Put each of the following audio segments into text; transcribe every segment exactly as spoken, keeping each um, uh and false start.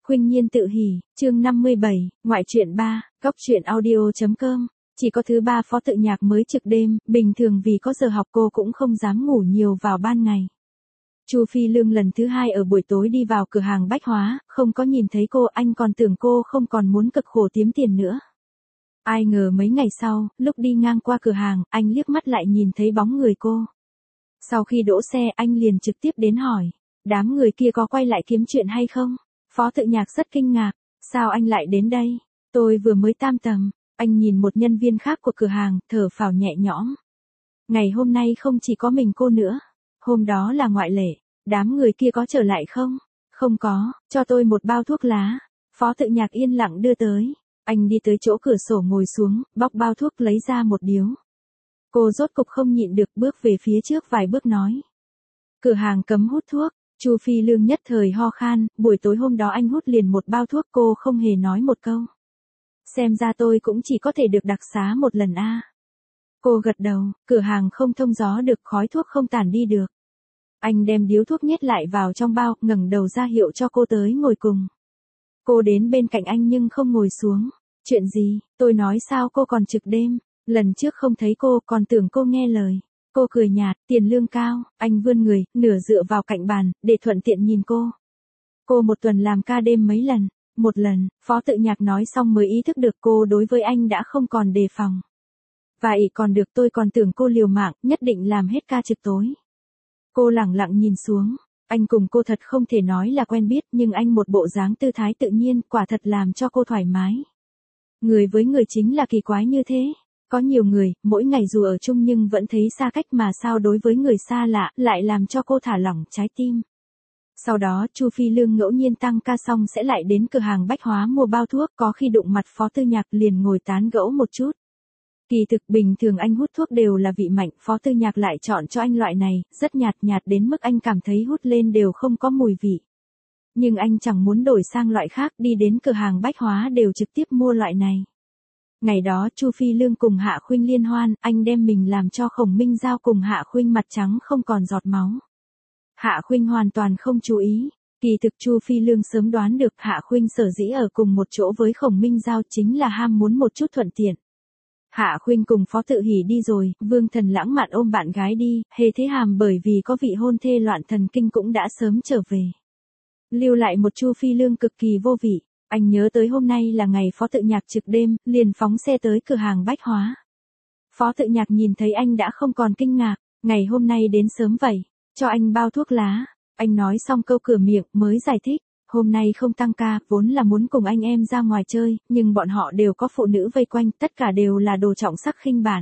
Khuynh Nhiên tự hỉ, chương năm mươi bảy, ngoại truyện ba, góc truyện audio.com. Chỉ có thứ ba Phó Tự Nhạc mới trực đêm, bình thường vì có giờ học cô cũng không dám ngủ nhiều vào ban ngày. Chu Phi Lương lần thứ hai ở buổi tối đi vào cửa hàng bách hóa, không có nhìn thấy cô, anh còn tưởng cô không còn muốn cực khổ kiếm tiền nữa. Ai ngờ mấy ngày sau, lúc đi ngang qua cửa hàng, anh liếc mắt lại nhìn thấy bóng người cô. Sau khi đỗ xe, anh liền trực tiếp đến hỏi, đám người kia có quay lại kiếm chuyện hay không? Phó Tự Nhạc rất kinh ngạc, sao anh lại đến đây? Tôi vừa mới tam tầm. Anh nhìn một nhân viên khác của cửa hàng, thở phào nhẹ nhõm. Ngày hôm nay không chỉ có mình cô nữa, hôm đó là ngoại lệ, đám người kia có trở lại không? Không có, cho tôi một bao thuốc lá. Phó Tự Nhạc yên lặng đưa tới. Anh đi tới chỗ cửa sổ ngồi xuống, bóc bao thuốc lấy ra một điếu. Cô rốt cục không nhịn được bước về phía trước vài bước nói. Cửa hàng cấm hút thuốc. Chu Phi Lương nhất thời ho khan, buổi tối hôm đó anh hút liền một bao thuốc, cô không hề nói một câu. Xem ra tôi cũng chỉ có thể được đặc xá một lần a. À. Cô gật đầu, cửa hàng không thông gió được, khói thuốc không tản đi được. Anh đem điếu thuốc nhét lại vào trong bao, ngẩng đầu ra hiệu cho cô tới ngồi cùng. Cô đến bên cạnh anh nhưng không ngồi xuống. Chuyện gì? Tôi nói sao cô còn trực đêm? Lần trước không thấy cô, còn tưởng cô nghe lời. Cô cười nhạt, tiền lương cao. Anh vươn người, nửa dựa vào cạnh bàn, để thuận tiện nhìn cô. Cô một tuần làm ca đêm mấy lần? Một lần. Phó Tự Nhạc nói xong mới ý thức được cô đối với anh đã không còn đề phòng. Vậy còn được, tôi còn tưởng cô liều mạng, nhất định làm hết ca trực tối. Cô lẳng lặng nhìn xuống. Anh cùng cô thật không thể nói là quen biết, nhưng anh một bộ dáng tư thái tự nhiên, quả thật làm cho cô thoải mái. Người với người chính là kỳ quái như thế. Có nhiều người, mỗi ngày dù ở chung nhưng vẫn thấy xa cách, mà sao đối với người xa lạ, lại làm cho cô thả lỏng trái tim. Sau đó, Chu Phi Lương ngẫu nhiên tăng ca xong sẽ lại đến cửa hàng bách hóa mua bao thuốc, có khi đụng mặt Phó Tự Nhạc liền ngồi tán gẫu một chút. Kỳ thực bình thường anh hút thuốc đều là vị mạnh, Phó Tự Nhạc lại chọn cho anh loại này, rất nhạt nhạt đến mức anh cảm thấy hút lên đều không có mùi vị. Nhưng anh chẳng muốn đổi sang loại khác, đi đến cửa hàng bách hóa đều trực tiếp mua loại này. Ngày đó Chu Phi Lương cùng Hạ Khuynh liên hoan, anh đem mình làm cho Khổng Minh Giao cùng Hạ Khuynh mặt trắng không còn giọt máu. Hạ Khuynh hoàn toàn không chú ý. Kỳ thực Chu Phi Lương sớm đoán được Hạ Khuynh sở dĩ ở cùng một chỗ với Khổng Minh Giao chính là ham muốn một chút thuận tiện. Hạ Khuynh cùng Phó Tự Hỉ đi rồi, Vương Thần lãng mạn ôm bạn gái đi, Hề Thế Hàm bởi vì có vị hôn thê loạn thần kinh cũng đã sớm trở về. Lưu lại một Chu Phi Lương cực kỳ vô vị. Anh nhớ tới hôm nay là ngày Phó Tự Nhạc trực đêm, liền phóng xe tới cửa hàng bách hóa. Phó Tự Nhạc nhìn thấy anh đã không còn kinh ngạc, ngày hôm nay đến sớm vậy, cho anh bao thuốc lá. Anh nói xong câu cửa miệng mới giải thích, hôm nay không tăng ca, vốn là muốn cùng anh em ra ngoài chơi, nhưng bọn họ đều có phụ nữ vây quanh, tất cả đều là đồ trọng sắc khinh bản.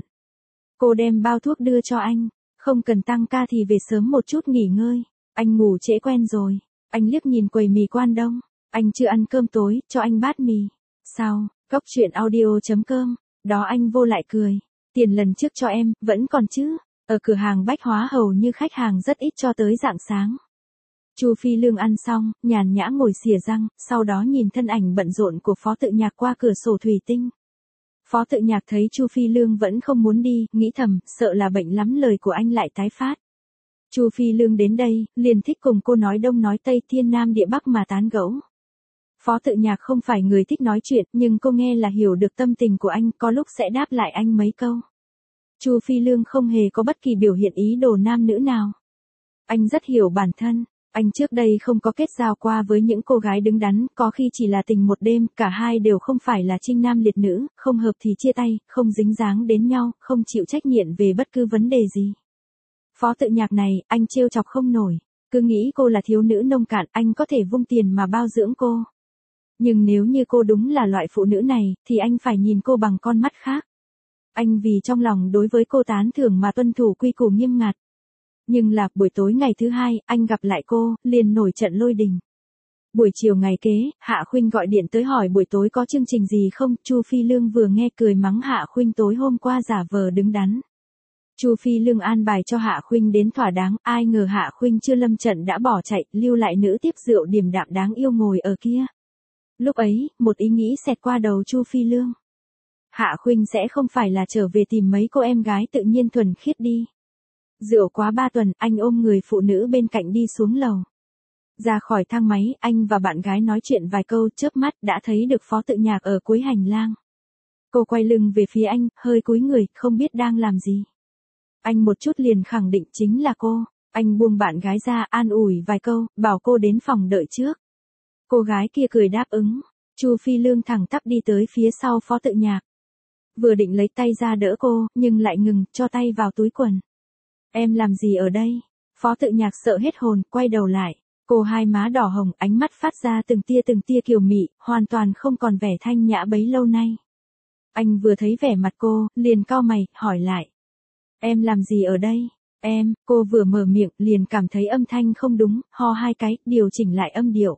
Cô đem bao thuốc đưa cho anh, không cần tăng ca thì về sớm một chút nghỉ ngơi, anh ngủ trễ quen rồi. Anh liếc nhìn quầy mì Quan Đông, anh chưa ăn cơm tối, cho anh bát mì. Sao, góc truyện audio.com, đó anh vô lại cười, tiền lần trước cho em, vẫn còn chứ, ở cửa hàng bách hóa hầu như khách hàng rất ít cho tới rạng sáng. Chu Phi Lương ăn xong, nhàn nhã ngồi xìa răng, sau đó nhìn thân ảnh bận rộn của Phó Tự Nhạc qua cửa sổ thủy tinh. Phó Tự Nhạc thấy Chu Phi Lương vẫn không muốn đi, nghĩ thầm, sợ là bệnh lắm lời của anh lại tái phát. Chu Phi Lương đến đây, liền thích cùng cô nói đông nói tây, thiên nam địa bắc mà tán gẫu. Phó Tự Nhạc không phải người thích nói chuyện, nhưng cô nghe là hiểu được tâm tình của anh, có lúc sẽ đáp lại anh mấy câu. Chu Phi Lương không hề có bất kỳ biểu hiện ý đồ nam nữ nào. Anh rất hiểu bản thân, anh trước đây không có kết giao qua với những cô gái đứng đắn, có khi chỉ là tình một đêm, cả hai đều không phải là trinh nam liệt nữ, không hợp thì chia tay, không dính dáng đến nhau, không chịu trách nhiệm về bất cứ vấn đề gì. Phó Tự Nhạc này, anh trêu chọc không nổi, cứ nghĩ cô là thiếu nữ nông cạn, anh có thể vung tiền mà bao dưỡng cô. Nhưng nếu như cô đúng là loại phụ nữ này, thì anh phải nhìn cô bằng con mắt khác. Anh vì trong lòng đối với cô tán thưởng mà tuân thủ quy củ nghiêm ngặt. Nhưng là, buổi tối ngày thứ hai, anh gặp lại cô, liền nổi trận lôi đình. Buổi chiều ngày kế, Hạ Khuynh gọi điện tới hỏi buổi tối có chương trình gì không, Chu Phi Lương vừa nghe cười mắng Hạ Khuynh tối hôm qua giả vờ đứng đắn. Chu Phi Lương an bài cho Hạ Khuynh đến thỏa đáng, ai ngờ Hạ Khuynh chưa lâm trận đã bỏ chạy, lưu lại nữ tiếp rượu điềm đạm đáng yêu ngồi ở kia. Lúc ấy, một ý nghĩ xẹt qua đầu Chu Phi Lương. Hạ Khuynh sẽ không phải là trở về tìm mấy cô em gái tự nhiên thuần khiết đi. Rượu quá ba tuần, anh ôm người phụ nữ bên cạnh đi xuống lầu. Ra khỏi thang máy, anh và bạn gái nói chuyện vài câu, chớp mắt đã thấy được Phó Tự Nhạc ở cuối hành lang. Cô quay lưng về phía anh, hơi cúi người, không biết đang làm gì. Anh một chút liền khẳng định chính là cô. Anh buông bạn gái ra, an ủi vài câu, bảo cô đến phòng đợi trước. Cô gái kia cười đáp ứng. Chu Phi Lương thẳng tắp đi tới phía sau Phó Tự Nhạc. Vừa định lấy tay ra đỡ cô, nhưng lại ngừng, cho tay vào túi quần. Em làm gì ở đây? Phó Tự Nhạc sợ hết hồn, quay đầu lại. Cô hai má đỏ hồng, ánh mắt phát ra từng tia từng tia kiều mị, hoàn toàn không còn vẻ thanh nhã bấy lâu nay. Anh vừa thấy vẻ mặt cô, liền cau mày, hỏi lại. Em làm gì ở đây? Em, cô vừa mở miệng, liền cảm thấy âm thanh không đúng, ho hai cái, điều chỉnh lại âm điệu.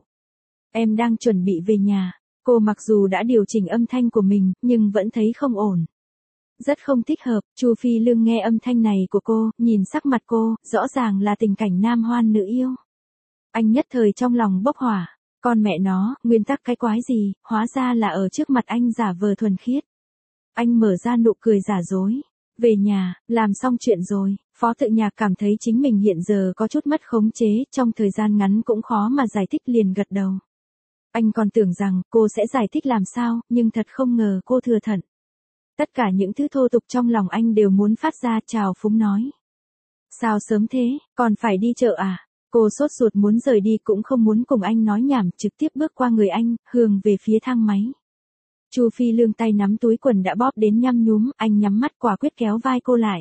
Em đang chuẩn bị về nhà. Cô mặc dù đã điều chỉnh âm thanh của mình, nhưng vẫn thấy không ổn. Rất không thích hợp, Chu Phi Lương nghe âm thanh này của cô, nhìn sắc mặt cô, rõ ràng là tình cảnh nam hoan nữ yêu. Anh nhất thời trong lòng bốc hỏa, con mẹ nó, nguyên tắc cái quái gì, hóa ra là ở trước mặt anh giả vờ thuần khiết. Anh mở ra nụ cười giả dối. Về nhà, làm xong chuyện rồi, Phó Tự Nhạc cảm thấy chính mình hiện giờ có chút mất khống chế, trong thời gian ngắn cũng khó mà giải thích, liền gật đầu. Anh còn tưởng rằng cô sẽ giải thích làm sao, nhưng thật không ngờ cô thừa thận. Tất cả những thứ thô tục trong lòng anh đều muốn phát ra, chào phúng nói. Sao sớm thế, còn phải đi chợ à? Cô sốt ruột muốn rời đi cũng không muốn cùng anh nói nhảm, trực tiếp bước qua người anh, hướng về phía thang máy. Chu Phi Lương tay nắm túi quần đã bóp đến nhăm nhúm, anh nhắm mắt quả quyết kéo vai cô lại.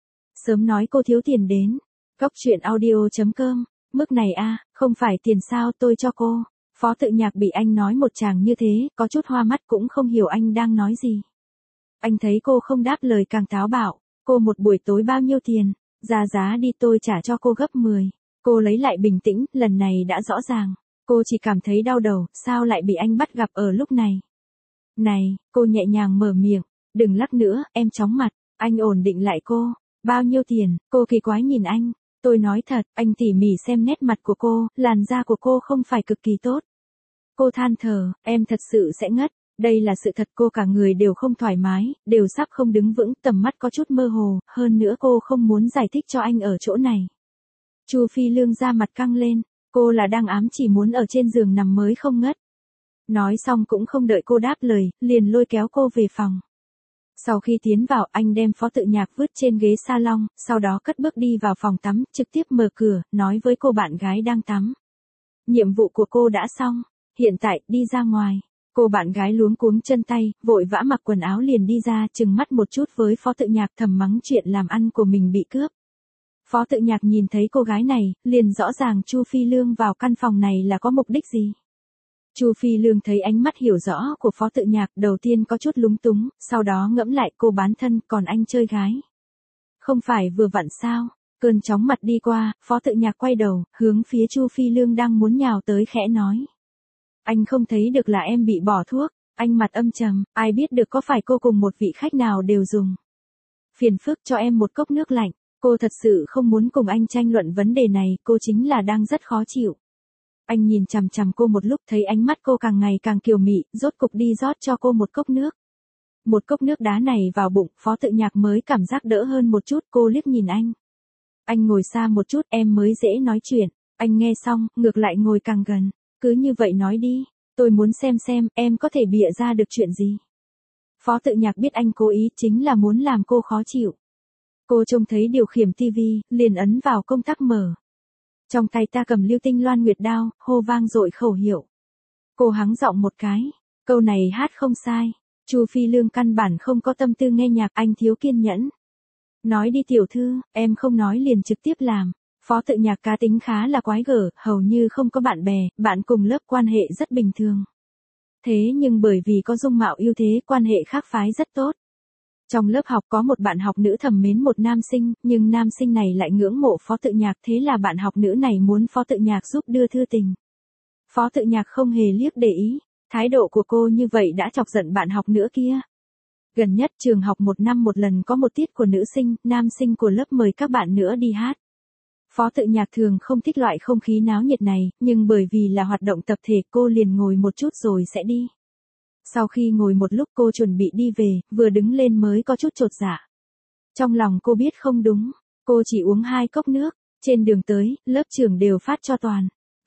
Sớm nói cô thiếu tiền đến. Góc truyện audio chấm com, mức này a, không phải tiền sao, tôi cho cô. Phó Tự Nhạc bị anh nói một tràng như thế, có chút hoa mắt cũng không hiểu anh đang nói gì. Anh thấy cô không đáp lời càng táo bạo. Cô một buổi tối bao nhiêu tiền? Ra giá đi, tôi trả cho cô gấp mười. Cô lấy lại bình tĩnh, lần này đã rõ ràng. Cô chỉ cảm thấy đau đầu, sao lại bị anh bắt gặp ở lúc này? Này, cô nhẹ nhàng mở miệng, đừng lắc nữa, em chóng mặt. Anh ổn định lại cô. Bao nhiêu tiền? Cô kỳ quái nhìn anh. Tôi nói thật, anh tỉ mỉ xem nét mặt của cô, làn da của cô không phải cực kỳ tốt. Cô than thở, em thật sự sẽ ngất. Đây là sự thật, cô cả người đều không thoải mái, đều sắp không đứng vững, tầm mắt có chút mơ hồ, hơn nữa cô không muốn giải thích cho anh ở chỗ này. Chu Phi Lương da mặt căng lên, cô là đang ám chỉ muốn ở trên giường nằm mới không ngất. Nói xong cũng không đợi cô đáp lời, liền lôi kéo cô về phòng. Sau khi tiến vào, anh đem Phó Tự Nhạc vứt trên ghế salon, sau đó cất bước đi vào phòng tắm, trực tiếp mở cửa, nói với cô bạn gái đang tắm. Nhiệm vụ của cô đã xong, hiện tại, đi ra ngoài. Cô bạn gái luống cuống chân tay, vội vã mặc quần áo liền đi ra, trừng mắt một chút với Phó Tự Nhạc, thầm mắng chuyện làm ăn của mình bị cướp. Phó Tự Nhạc nhìn thấy cô gái này, liền rõ ràng Chu Phi Lương vào căn phòng này là có mục đích gì. Chu Phi Lương thấy ánh mắt hiểu rõ của Phó Tự Nhạc, đầu tiên có chút lúng túng, sau đó ngẫm lại, cô bán thân, còn anh chơi gái. Không phải vừa vặn sao? Cơn chóng mặt đi qua, Phó Tự Nhạc quay đầu, hướng phía Chu Phi Lương đang muốn nhào tới khẽ nói. Anh không thấy được là em bị bỏ thuốc, anh mặt âm trầm, ai biết được có phải cô cùng một vị khách nào đều dùng. Phiền phức cho em một cốc nước lạnh, cô thật sự không muốn cùng anh tranh luận vấn đề này, cô chính là đang rất khó chịu. Anh nhìn chằm chằm cô một lúc, thấy ánh mắt cô càng ngày càng kiều mị, rốt cục đi rót cho cô một cốc nước. Một cốc nước đá này vào bụng, Phó Tự Nhạc mới cảm giác đỡ hơn một chút, cô liếc nhìn anh. Anh ngồi xa một chút, em mới dễ nói chuyện. Anh nghe xong, ngược lại ngồi càng gần. Cứ như vậy nói đi, tôi muốn xem xem, em có thể bịa ra được chuyện gì. Phó Tự Nhạc biết anh cố ý, chính là muốn làm cô khó chịu. Cô trông thấy điều khiển tivi, liền ấn vào công tắc mở. Trong tay ta cầm lưu tinh loan nguyệt đao, hô vang dội khẩu hiệu. Cô hắng giọng một cái, câu này hát không sai. Chu Phi Lương căn bản không có tâm tư nghe nhạc, anh thiếu kiên nhẫn. Nói đi tiểu thư, em không nói liền trực tiếp làm. Phó Tự Nhạc cá tính khá là quái gở, hầu như không có bạn bè, bạn cùng lớp quan hệ rất bình thường. Thế nhưng bởi vì có dung mạo ưu thế, quan hệ khác phái rất tốt. Trong lớp học có một bạn học nữ thầm mến một nam sinh, nhưng nam sinh này lại ngưỡng mộ Phó Tự Nhạc, thế là bạn học nữ này muốn Phó Tự Nhạc giúp đưa thư tình. Phó Tự Nhạc không hề liếc để ý, thái độ của cô như vậy đã chọc giận bạn học nữ kia. Gần nhất trường học một năm một lần có một tiết của nữ sinh, nam sinh của lớp mời các bạn nữa đi hát. Phó Tự Nhạc thường không thích loại không khí náo nhiệt này, nhưng bởi vì là hoạt động tập thể cô liền ngồi một chút rồi sẽ đi. Sau khi ngồi một lúc cô chuẩn bị đi về, vừa đứng lên mới có chút chột dạ. Trong lòng cô biết không đúng, cô chỉ uống hai cốc nước, trên đường tới, lớp trưởng đều phát cho toàn.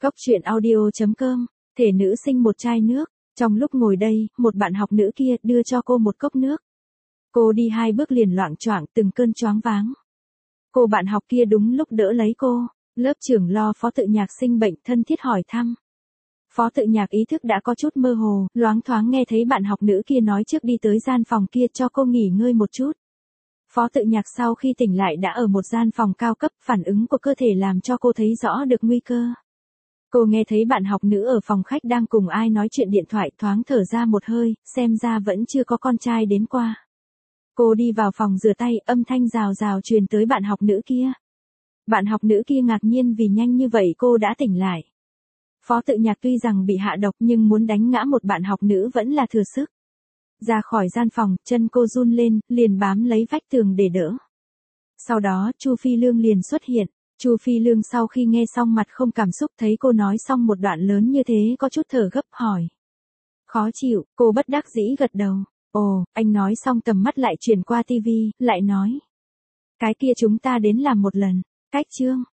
Cốc truyện audio chấm com, thể nữ sinh một chai nước. Trong lúc ngồi đây, một bạn học nữ kia đưa cho cô một cốc nước. Cô đi hai bước liền loạng choạng từng cơn choáng váng. Cô bạn học kia đúng lúc đỡ lấy cô. Lớp trưởng lo Phó Tự Nhạc sinh bệnh thân thiết hỏi thăm. Phó Tự Nhạc ý thức đã có chút mơ hồ, loáng thoáng nghe thấy bạn học nữ kia nói trước đi tới gian phòng kia cho cô nghỉ ngơi một chút. Phó Tự Nhạc sau khi tỉnh lại đã ở một gian phòng cao cấp, phản ứng của cơ thể làm cho cô thấy rõ được nguy cơ. Cô nghe thấy bạn học nữ ở phòng khách đang cùng ai nói chuyện điện thoại, thoáng thở ra một hơi, xem ra vẫn chưa có con trai đến qua. Cô đi vào phòng rửa tay, âm thanh rào rào truyền tới bạn học nữ kia. Bạn học nữ kia ngạc nhiên vì nhanh như vậy cô đã tỉnh lại. Phó Tự Nhạc tuy rằng bị hạ độc nhưng muốn đánh ngã một bạn học nữ vẫn là thừa sức. Ra khỏi gian phòng, chân cô run lên, liền bám lấy vách tường để đỡ. Sau đó, Chu Phi Lương liền xuất hiện. Chu Phi Lương sau khi nghe xong mặt không cảm xúc, thấy cô nói xong một đoạn lớn như thế có chút thở gấp hỏi. Khó chịu, cô bất đắc dĩ gật đầu. Ồ, anh nói xong tầm mắt lại chuyển qua tivi, lại nói. Cái kia chúng ta đến làm một lần. Cách chương.